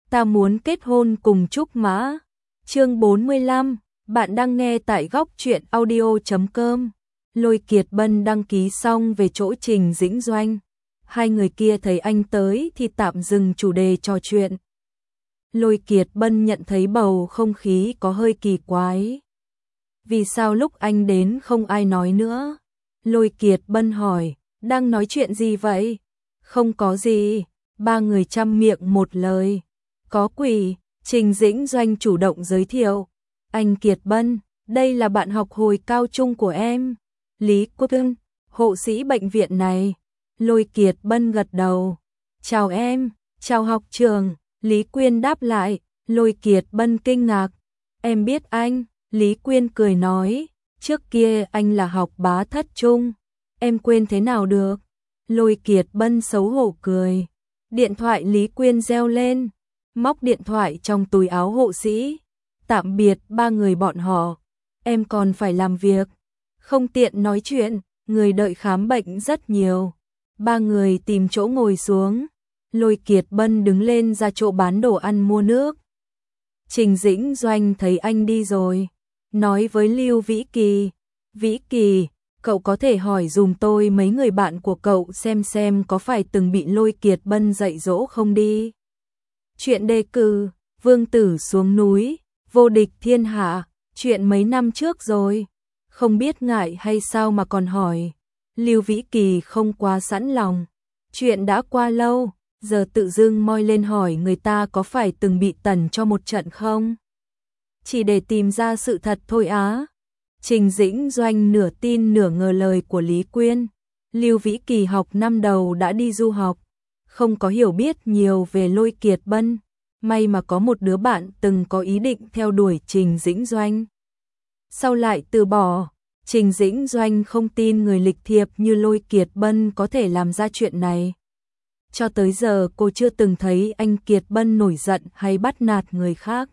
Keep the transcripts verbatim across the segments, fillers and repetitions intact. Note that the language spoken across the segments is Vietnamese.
ta muốn kết hôn cùng Trúc Mã. Chương bốn mươi lăm, bạn đang nghe tại góc truyện audio chấm com. Lôi Kiệt Bân đăng ký xong về chỗ Trình Dĩnh Doanh. Hai người kia thấy anh tới thì tạm dừng chủ đề trò chuyện. Lôi Kiệt Bân nhận thấy bầu không khí có hơi kỳ quái. Vì sao lúc anh đến không ai nói nữa? Lôi Kiệt Bân hỏi, đang nói chuyện gì vậy? Không có gì, ba người chăm miệng một lời. Có quỷ, Trình Dĩnh Doanh chủ động giới thiệu. Anh Kiệt Bân, đây là bạn học hồi cao trung của em. Lý Quốc Ưng, hộ sĩ bệnh viện này. Lôi Kiệt Bân gật đầu. Chào em, chào học trường. Lý Quyên đáp lại. Lôi Kiệt Bân kinh ngạc. Em biết anh. Lý Quyên cười nói. Trước kia anh là học bá thất trung. Em quên thế nào được. Lôi Kiệt Bân xấu hổ cười. Điện thoại Lý Quyên reo lên. Móc điện thoại trong túi áo hộ sĩ. Tạm biệt ba người bọn họ. Em còn phải làm việc. Không tiện nói chuyện, người đợi khám bệnh rất nhiều. Ba người tìm chỗ ngồi xuống. Lôi Kiệt Bân đứng lên ra chỗ bán đồ ăn mua nước. Trình Dĩnh Doanh thấy anh đi rồi. Nói với Lưu Vĩ Kỳ. Vĩ Kỳ, cậu có thể hỏi dùm tôi mấy người bạn của cậu xem xem có phải từng bị Lôi Kiệt Bân dạy dỗ không đi. Chuyện đề cử, Vương Tử xuống núi, vô địch thiên hạ, chuyện mấy năm trước rồi. Không biết ngại hay sao mà còn hỏi. Lưu Vĩ Kỳ không quá sẵn lòng. Chuyện đã qua lâu, giờ tự dưng moi lên hỏi người ta có phải từng bị tẩn cho một trận không? Chỉ để tìm ra sự thật thôi á. Trình Dĩnh Doanh nửa tin nửa ngờ lời của Lý Quyên. Lưu Vĩ Kỳ học năm đầu đã đi du học, không có hiểu biết nhiều về Lôi Kiệt Bân. May mà có một đứa bạn từng có ý định theo đuổi Trình Dĩnh Doanh. Sau lại từ bỏ. Trình Dĩnh Doanh không tin người lịch thiệp như Lôi Kiệt Bân có thể làm ra chuyện này. Cho tới giờ cô chưa từng thấy anh Kiệt Bân nổi giận hay bắt nạt người khác.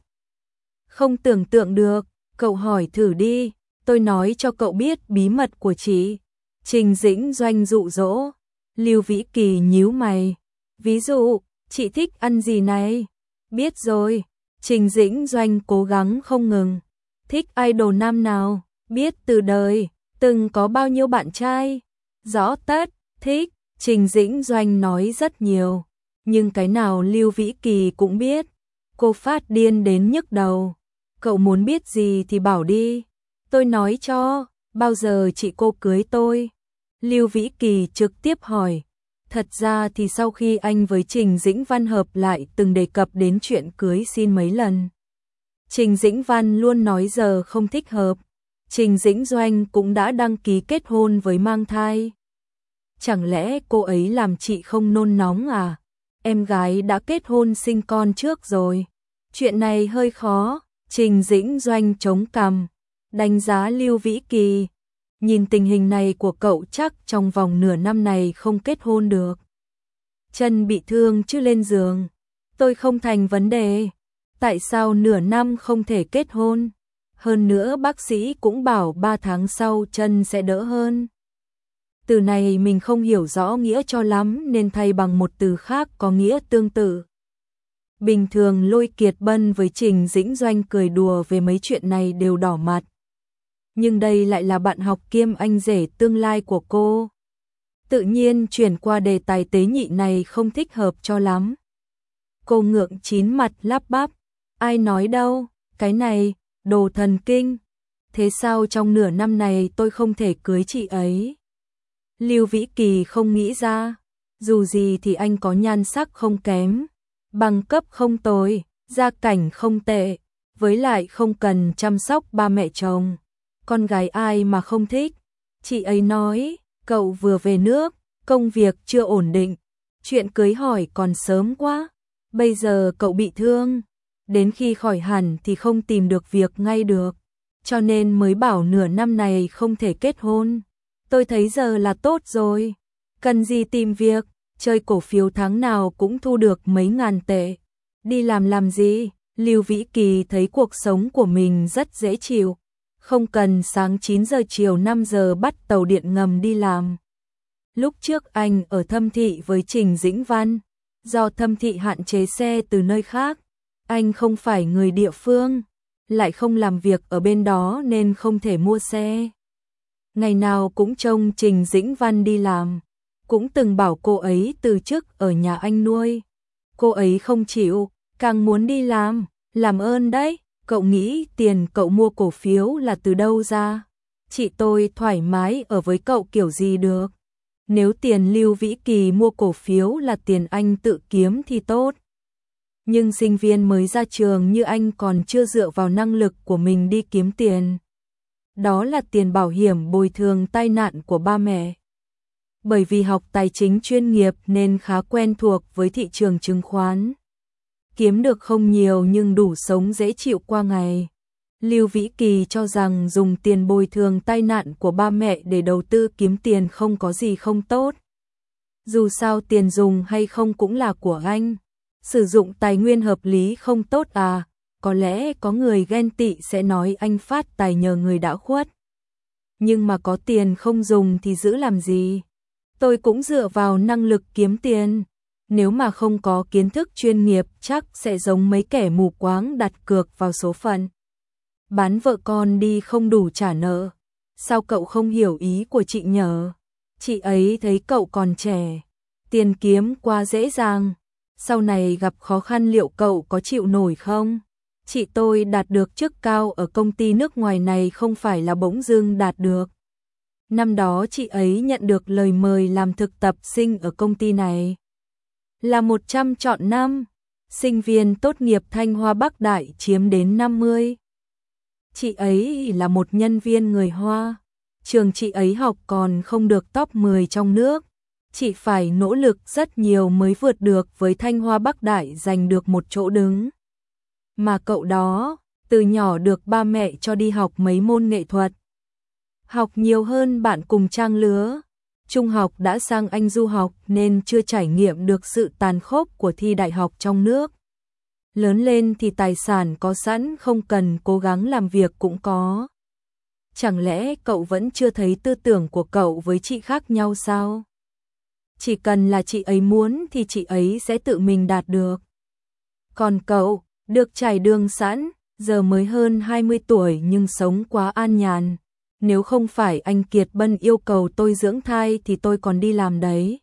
Không tưởng tượng được, cậu hỏi thử đi, tôi nói cho cậu biết bí mật của chị. Trình Dĩnh Doanh dụ dỗ. Lưu Vĩ Kỳ nhíu mày. Ví dụ, chị thích ăn gì này? Biết rồi. Trình Dĩnh Doanh cố gắng không ngừng. Thích idol nam nào? Biết từ đời. Từng có bao nhiêu bạn trai? Rõ tất. Thích. Trình Dĩnh Doanh nói rất nhiều. Nhưng cái nào Lưu Vĩ Kỳ cũng biết. Cô phát điên đến nhức đầu. Cậu muốn biết gì thì bảo đi. Tôi nói cho. Bao giờ chị cô cưới tôi? Lưu Vĩ Kỳ trực tiếp hỏi. Thật ra thì sau khi anh với Trình Dĩnh Văn hợp lại từng đề cập đến chuyện cưới xin mấy lần. Trình Dĩnh Văn luôn nói giờ không thích hợp. Trình Dĩnh Doanh cũng đã đăng ký kết hôn với mang thai. Chẳng lẽ cô ấy làm chị không nôn nóng à? Em gái đã kết hôn sinh con trước rồi. Chuyện này hơi khó. Trình Dĩnh Doanh chống cằm, đánh giá Lưu Vĩ Kỳ. Nhìn tình hình này của cậu chắc trong vòng nửa năm này không kết hôn được. Chân bị thương chứ lên giường. Tôi không thành vấn đề. Tại sao nửa năm không thể kết hôn? Hơn nữa bác sĩ cũng bảo ba tháng sau chân sẽ đỡ hơn. Từ này mình không hiểu rõ nghĩa cho lắm nên thay bằng một từ khác có nghĩa tương tự. Bình thường Lôi Kiệt Bân với Trình Dĩnh Doanh cười đùa về mấy chuyện này đều đỏ mặt. Nhưng đây lại là bạn học kiêm anh rể tương lai của cô. Tự nhiên chuyển qua đề tài tế nhị này không thích hợp cho lắm. Cô ngượng chín mặt lắp bắp. Ai nói đâu, cái này, đồ thần kinh. Thế sao trong nửa năm này tôi không thể cưới chị ấy? Lưu Vĩ Kỳ không nghĩ ra. Dù gì thì anh có nhan sắc không kém. Bằng cấp không tồi, gia cảnh không tệ. Với lại không cần chăm sóc ba mẹ chồng. Con gái ai mà không thích? Chị ấy nói, cậu vừa về nước, công việc chưa ổn định. Chuyện cưới hỏi còn sớm quá. Bây giờ cậu bị thương. Đến khi khỏi hẳn thì không tìm được việc ngay được. Cho nên mới bảo nửa năm này không thể kết hôn. Tôi thấy giờ là tốt rồi. Cần gì tìm việc, chơi cổ phiếu tháng nào cũng thu được mấy ngàn tệ. Đi làm làm gì? Lưu Vĩ Kỳ thấy cuộc sống của mình rất dễ chịu. Không cần sáng chín giờ chiều năm giờ bắt tàu điện ngầm đi làm. Lúc trước anh ở Thâm Thị với Trình Dĩnh Văn, do Thâm Thị hạn chế xe từ nơi khác, Anh không phải người địa phương, lại không làm việc ở bên đó nên không thể mua xe. Ngày nào cũng trông Trình Dĩnh Văn đi làm, cũng từng bảo cô ấy từ chức ở nhà anh nuôi. Cô ấy không chịu, càng muốn đi làm, làm ơn đấy, cậu nghĩ tiền cậu mua cổ phiếu là từ đâu ra? Chị tôi thoải mái ở với cậu kiểu gì được? Nếu tiền Lưu Vĩ Kỳ mua cổ phiếu là tiền anh tự kiếm thì tốt. Nhưng sinh viên mới ra trường như anh còn chưa dựa vào năng lực của mình đi kiếm tiền. Đó là tiền bảo hiểm bồi thường tai nạn của ba mẹ. Bởi vì học tài chính chuyên nghiệp nên khá quen thuộc với thị trường chứng khoán. Kiếm được không nhiều nhưng đủ sống dễ chịu qua ngày. Lưu Vĩ Kỳ cho rằng dùng tiền bồi thường tai nạn của ba mẹ để đầu tư kiếm tiền không có gì không tốt. Dù sao tiền dùng hay không cũng là của anh. Sử dụng tài nguyên hợp lý không tốt à? Có lẽ có người ghen tị sẽ nói anh phát tài nhờ người đã khuất. Nhưng mà có tiền không dùng thì giữ làm gì? Tôi cũng dựa vào năng lực kiếm tiền. Nếu mà không có kiến thức chuyên nghiệp chắc sẽ giống mấy kẻ mù quáng đặt cược vào số phận. Bán vợ con đi không đủ trả nợ. Sao cậu không hiểu ý của chị nhở? Chị ấy thấy cậu còn trẻ, tiền kiếm quá dễ dàng. Sau này gặp khó khăn liệu cậu có chịu nổi không? Chị tôi đạt được chức cao ở công ty nước ngoài này không phải là bỗng dưng đạt được. Năm đó chị ấy nhận được lời mời làm thực tập sinh ở công ty này. Là một trăm chọn năm, sinh viên tốt nghiệp Thanh Hoa Bắc Đại chiếm đến năm mươi. Chị ấy là một nhân viên người Hoa. Trường chị ấy học còn không được top mười trong nước. Chị phải nỗ lực rất nhiều mới vượt được với Thanh Hoa Bắc Đại giành được một chỗ đứng. Mà cậu đó, từ nhỏ được ba mẹ cho đi học mấy môn nghệ thuật. Học nhiều hơn bạn cùng trang lứa. Trung học đã sang Anh du học nên chưa trải nghiệm được sự tàn khốc của thi đại học trong nước. Lớn lên thì tài sản có sẵn không cần cố gắng làm việc cũng có. Chẳng lẽ cậu vẫn chưa thấy tư tưởng của cậu với chị khác nhau sao? Chỉ cần là chị ấy muốn thì chị ấy sẽ tự mình đạt được. Còn cậu, được trải đường sẵn, giờ mới hơn hai mươi tuổi nhưng sống quá an nhàn. Nếu không phải anh Kiệt Bân yêu cầu tôi dưỡng thai thì tôi còn đi làm đấy.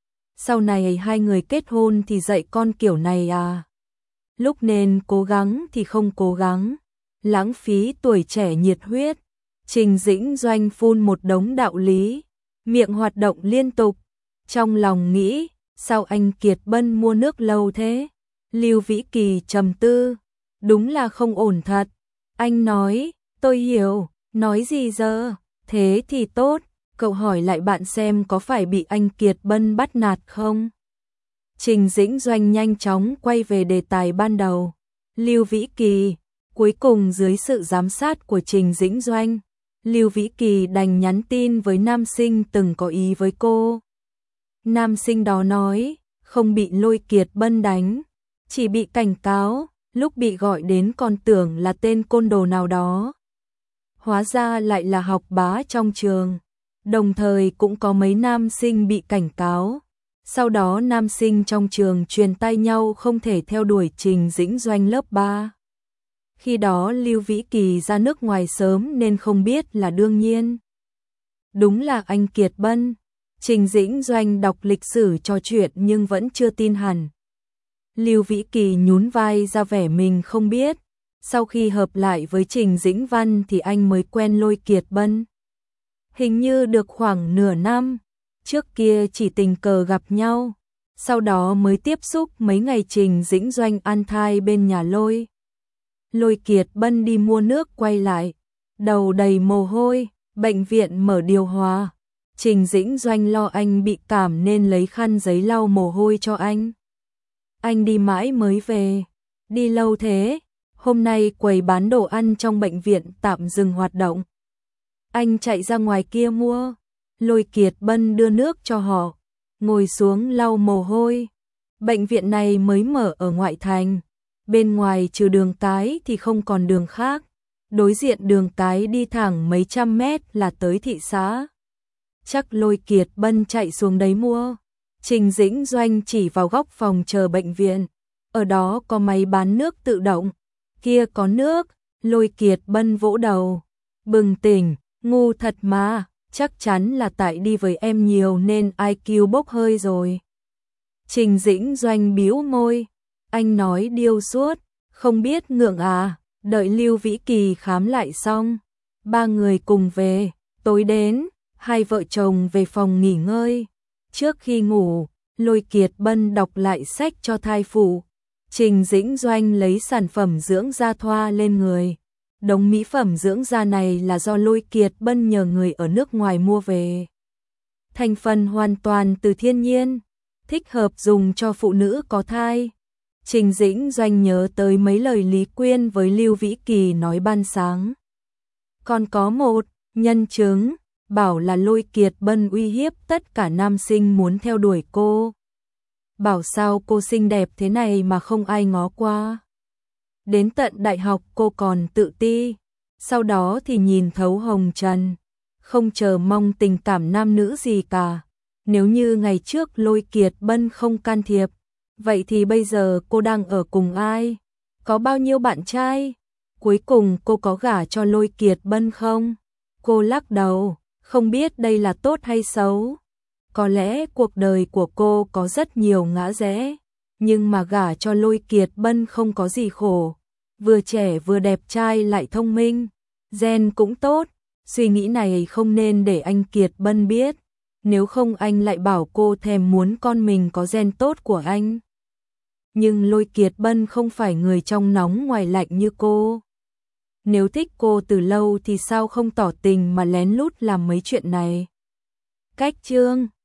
Sau này hai người kết hôn thì dạy con kiểu này à? Lúc nên cố gắng thì không cố gắng, lãng phí tuổi trẻ nhiệt huyết. Trình Dĩnh Doanh phun một đống đạo lý, miệng hoạt động liên tục. Trong lòng nghĩ, sao anh Kiệt Bân mua nước lâu thế? Lưu Vĩ Kỳ trầm tư, đúng là không ổn thật. Anh nói, tôi hiểu, nói gì giờ? Thế thì tốt, cậu hỏi lại bạn xem có phải bị anh Kiệt Bân bắt nạt không? Trình Dĩnh Doanh nhanh chóng quay về đề tài ban đầu. Lưu Vĩ Kỳ, cuối cùng dưới sự giám sát của Trình Dĩnh Doanh, Lưu Vĩ Kỳ đành nhắn tin với nam sinh từng có ý với cô. Nam sinh đó nói, không bị Lôi Kiệt Bân đánh, chỉ bị cảnh cáo, lúc bị gọi đến còn tưởng là tên côn đồ nào đó. Hóa ra lại là học bá trong trường, đồng thời cũng có mấy nam sinh bị cảnh cáo. Sau đó nam sinh trong trường truyền tay nhau không thể theo đuổi Trình Dĩnh Doanh lớp ba. Khi đó Lưu Vĩ Kỳ ra nước ngoài sớm nên không biết là đương nhiên. Đúng là anh Kiệt Bân. Trình Dĩnh Doanh đọc lịch sử trò chuyện nhưng vẫn chưa tin hẳn. Lưu Vĩ Kỳ nhún vai ra vẻ mình không biết. Sau khi hợp lại với Trình Dĩnh Văn thì anh mới quen Lôi Kiệt Bân. Hình như được khoảng nửa năm. Trước kia chỉ tình cờ gặp nhau. Sau đó mới tiếp xúc mấy ngày Trình Dĩnh Doanh ăn thai bên nhà Lôi. Lôi Kiệt Bân đi mua nước quay lại. Đầu đầy mồ hôi, bệnh viện mở điều hòa. Trình Dĩnh Doanh lo anh bị cảm nên lấy khăn giấy lau mồ hôi cho anh. Anh đi mãi mới về. Đi lâu thế? Hôm nay quầy bán đồ ăn trong bệnh viện tạm dừng hoạt động. Anh chạy ra ngoài kia mua. Lôi Kiệt Bân đưa nước cho họ. Ngồi xuống lau mồ hôi. Bệnh viện này mới mở ở ngoại thành. Bên ngoài trừ đường cái thì không còn đường khác. Đối diện đường cái đi thẳng mấy trăm mét là tới thị xã. Chắc Lôi Kiệt Bân chạy xuống đấy mua. Trình Dĩnh Doanh chỉ vào góc phòng chờ bệnh viện. ở đó có máy bán nước tự động, kia có nước. Lôi Kiệt Bân vỗ đầu, bừng tỉnh, ngu thật mà, chắc chắn là tại đi với em nhiều nên i kiu bốc hơi rồi. Trình Dĩnh Doanh bĩu môi, anh nói điêu suốt, không biết ngượng à, đợi Lưu Vĩ Kỳ khám lại xong, ba người cùng về, tối đến, hai vợ chồng về phòng nghỉ ngơi. Trước khi ngủ, Lôi Kiệt Bân đọc lại sách cho thai phụ. Trình Dĩnh Doanh lấy sản phẩm dưỡng da thoa lên người. Đống mỹ phẩm dưỡng da này là do Lôi Kiệt Bân nhờ người ở nước ngoài mua về. Thành phần hoàn toàn từ thiên nhiên, thích hợp dùng cho phụ nữ có thai. Trình Dĩnh Doanh nhớ tới mấy lời Lý Quyên với Lưu Vĩ Kỳ nói ban sáng. Còn có một nhân chứng, bảo là Lôi Kiệt Bân uy hiếp tất cả nam sinh muốn theo đuổi cô. Bảo sao cô xinh đẹp thế này mà không ai ngó qua. Đến tận đại học cô còn tự ti, sau đó thì nhìn thấu hồng trần, không chờ mong tình cảm nam nữ gì cả. Nếu như ngày trước Lôi Kiệt Bân không can thiệp, vậy thì bây giờ cô đang ở cùng ai? Có bao nhiêu bạn trai? Cuối cùng cô có gả cho Lôi Kiệt Bân không? Cô lắc đầu, không biết đây là tốt hay xấu. Có lẽ cuộc đời của cô có rất nhiều ngã rẽ, nhưng mà gả cho Lôi Kiệt Bân không có gì khổ. Vừa trẻ vừa đẹp trai lại thông minh, gen cũng tốt. Suy nghĩ này không nên để anh Kiệt Bân biết, nếu không anh lại bảo cô thèm muốn con mình có gen tốt của anh. Nhưng Lôi Kiệt Bân không phải người trong nóng ngoài lạnh như cô. Nếu thích cô từ lâu thì sao không tỏ tình mà lén lút làm mấy chuyện này. Cách chương